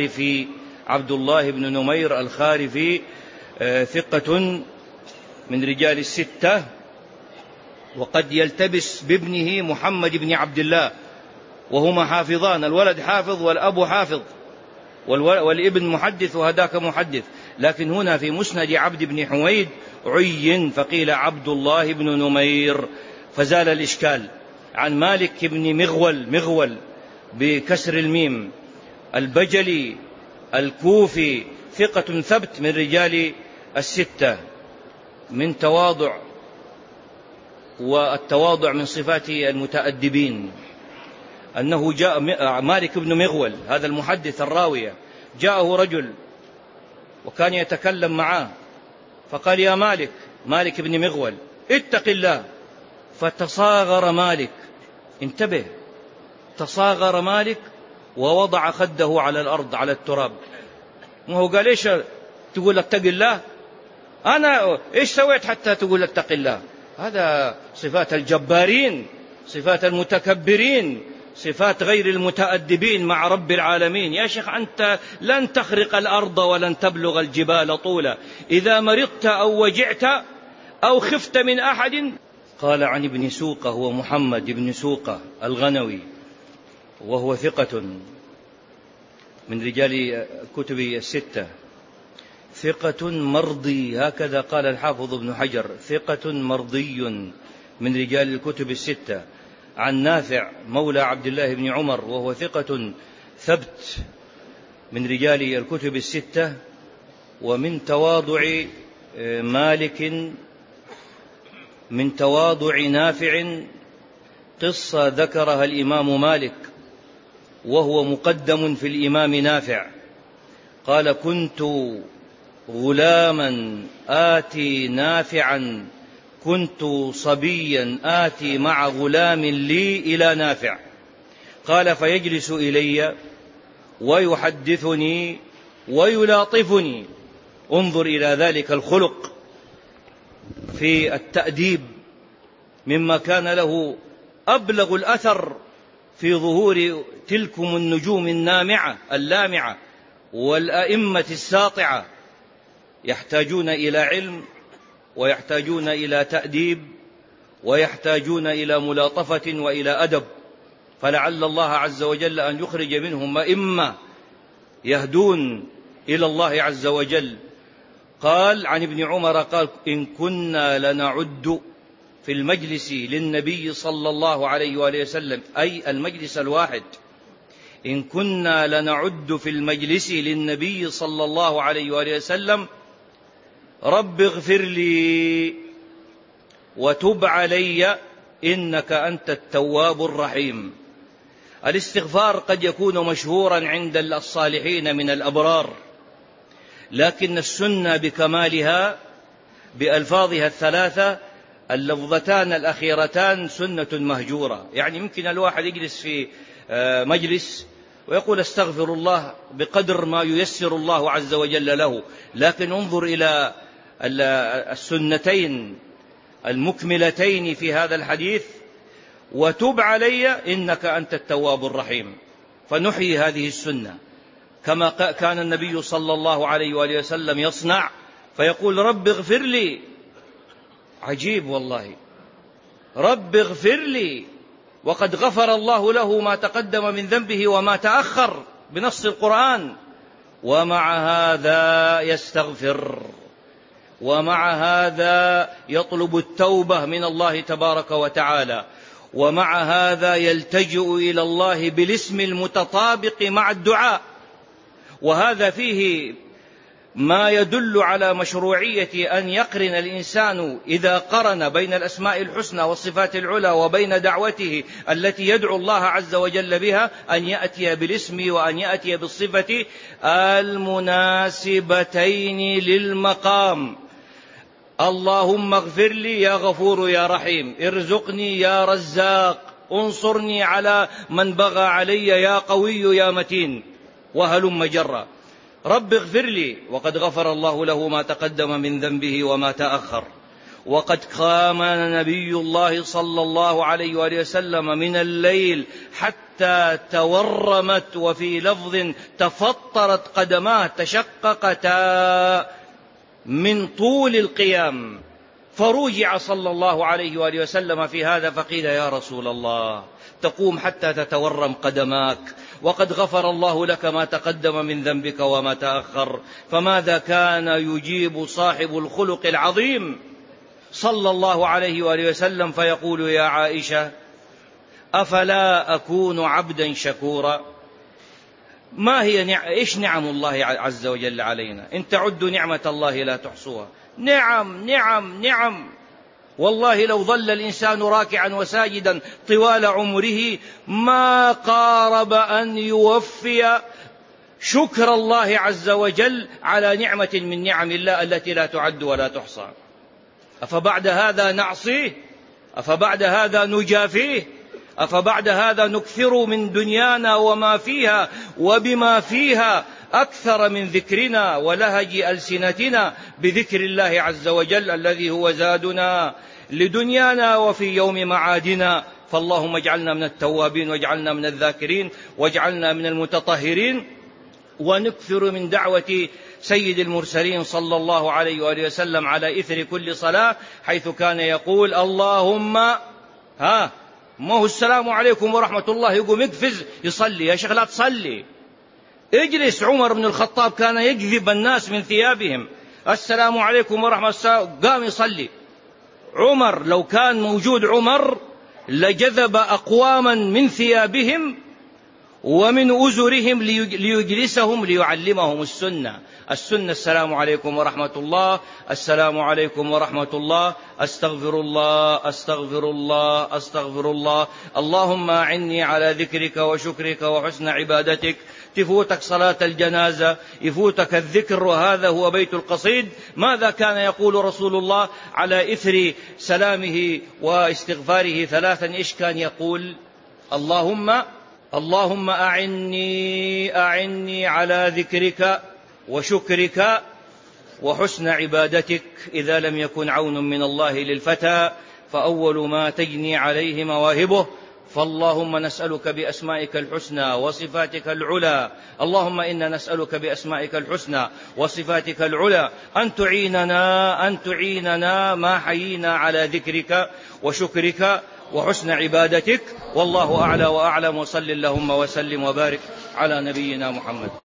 الخارفي ثقة من رجال الستة، وقد يلتبس بابنه محمد بن عبد الله، وهما حافظان، الولد حافظ والأب حافظ، والابن محدث وهداك محدث، لكن هنا في مسند عبد بن حميد عين فقيل عبد الله بن نمير فزال الإشكال. عن مالك بن مغول بكسر الميم البجلي الكوفي ثقة ثبت من رجال الستة، من تواضع، والتواضع من صفات المتأدبين. أنه جاء مالك بن مغول هذا المحدث الراوية، جاءه رجل وكان يتكلم معه فقال: يا مالك بن مغول اتق الله. فتصاغر مالك، انتبه، تصاغر مالك ووضع خده على الأرض على التراب. ما هو قال إيش تقول اتق الله؟ أنا إيش سويت حتى تقول اتق الله؟ هذا صفات الجبارين، صفات المتكبرين، صفات غير المتأدبين مع رب العالمين. يا شيخ أنت لن تخرق الأرض ولن تبلغ الجبال طولا، إذا مرضت أو وجعت أو خفت من أحد. قال عن ابن سوقة، هو محمد بن سوقة الغنوي، وهو ثقة من رجال كتب الستة، ثقة مرضي، هكذا قال الحافظ ابن حجر، ثقة مرضي من رجال الكتب الستة. عن نافع مولى عبد الله بن عمر، وهو ثقة ثبت من رجال الكتب الستة. ومن تواضع مالك، من تواضع نافع قصة ذكرها الإمام مالك وهو مقدم في الإمام نافع. قال: كنت غلاما آتي نافعا، كنت صبيا آتي مع غلام لي إلى نافع. قال: فيجلس إلي ويحدثني ويلاطفني. انظر إلى ذلك الخلق في التأديب، مما كان له أبلغ الأثر في ظهور تلكم النجوم النامعة اللامعة والأئمة الساطعة. يحتاجون إلى علم، ويحتاجون إلى تأديب، ويحتاجون إلى ملاطفة وإلى أدب. فلعل الله عز وجل أن يخرج منهم أئمة يهدون إلى الله عز وجل. قال عن ابن عمر قال: إن كنا لنعد في المجلس للنبي صلى الله عليه وآله وسلم، أي المجلس الواحد، إن كنا لنعد في المجلس للنبي صلى الله عليه وآله وسلم: رب اغفر لي وتب علي إنك أنت التواب الرحيم. الاستغفار قد يكون مشهورا عند الصالحين من الأبرار، لكن السنة بكمالها بألفاظها الثلاثة، اللفظتان الأخيرتان سنة مهجورة. يعني يمكن الواحد يجلس في مجلس ويقول استغفر الله بقدر ما ييسر الله عز وجل له، لكن انظر إلى السنتين المكملتين في هذا الحديث: وتب علي إنك أنت التواب الرحيم. فنحيي هذه السنة كما كان النبي صلى الله عليه وآله وسلم يصنع، فيقول: رب اغفر لي. عجيب والله، رب اغفر لي، وقد غفر الله له ما تقدم من ذنبه وما تأخر بنص القرآن. ومع هذا يستغفر، ومع هذا يطلب التوبة من الله تبارك وتعالى، ومع هذا يلتجئ إلى الله بالاسم المتطابق مع الدعاء. وهذا فيه ما يدل على مشروعية أن يقرن الإنسان إذا قرن بين الأسماء الحسنى والصفات العلى وبين دعوته التي يدعو الله عز وجل بها، أن يأتي بالاسم وأن يأتي بالصفة المناسبتين للمقام. اللهم اغفر لي يا غفور يا رحيم، ارزقني يا رزاق، انصرني على من بغى علي يا قوي يا متين، وهلم جرا. رب اغفر لي، وقد غفر الله له ما تقدم من ذنبه وما تأخر. وقد قام نبي الله صلى الله عليه وآله وسلم من الليل حتى تورمت، وفي لفظ تفطرت قدماه، تشققتا من طول القيام. فرجع صلى الله عليه وآله وسلم في هذا فقيل: يا رسول الله، تقوم حتى تتورم قدماك وقد غفر الله لك ما تقدم من ذنبك وما تأخر. فماذا كان يجيب صاحب الخلق العظيم صلى الله عليه وآله وسلم فيقول: يا عائشة، أفلا أكون عبدا شكورا؟ ما هي إيش نعم الله عز وجل علينا؟ إن تعدوا نعمة الله لا تحصوها. نعم نعم نعم. والله لو ظل الإنسان راكعا وساجدا طوال عمره ما قارب أن يوفي شكر الله عز وجل على نعمة من نعم الله التي لا تعد ولا تحصى. أفبعد هذا نعصيه؟ أفبعد هذا نجافيه؟ أفبعد هذا نكثر من دنيانا وما فيها وبما فيها أكثر من ذكرنا ولهج ألسنتنا بذكر الله عز وجل الذي هو زادنا لدنيانا وفي يوم معادنا. فاللهم اجعلنا من التوابين واجعلنا من الذاكرين واجعلنا من المتطهرين، ونكثر من دعوة سيد المرسلين صلى الله عليه وآله وسلم على إثر كل صلاة، حيث كان يقول اللهم ما هو السلام عليكم ورحمة الله يقوم يقفز يصلي، يا شيخ لا تصلي اجلس. عمر بن الخطاب كان يجذب الناس من ثيابهم، السلام عليكم ورحمة الله، قام يصلي. عمر لو كان موجود عمر لجذب أقواما من ثيابهم ومن أزرهم ليجلسهم ليعلمهم السنة. السلام عليكم ورحمة الله، السلام عليكم ورحمة الله، أستغفر الله أستغفر الله أستغفر الله، اللهم أعني على ذكرك وشكرك وحسن عبادتك. تفوتك صلاة الجنازة، يفوتك الذكر، وهذا هو بيت القصيد. ماذا كان يقول رسول الله على إثر سلامه واستغفاره ثلاثا؟ إيش كان يقول؟ اللهم أعني على ذكرك وشكرك وحسن عبادتك. إذا لم يكن عون من الله للفتى فأول ما تجني عليه مواهبه. فاللهم نسألك بأسمائك الحسنى وصفاتك العلى، اللهم إنا نسألك بأسمائك الحسنى وصفاتك العلى أن تعيننا ما حيينا على ذكرك وشكرك وحسن عبادتك. والله أعلى وأعلم، وصل اللهم وسلم وبارك على نبينا محمد.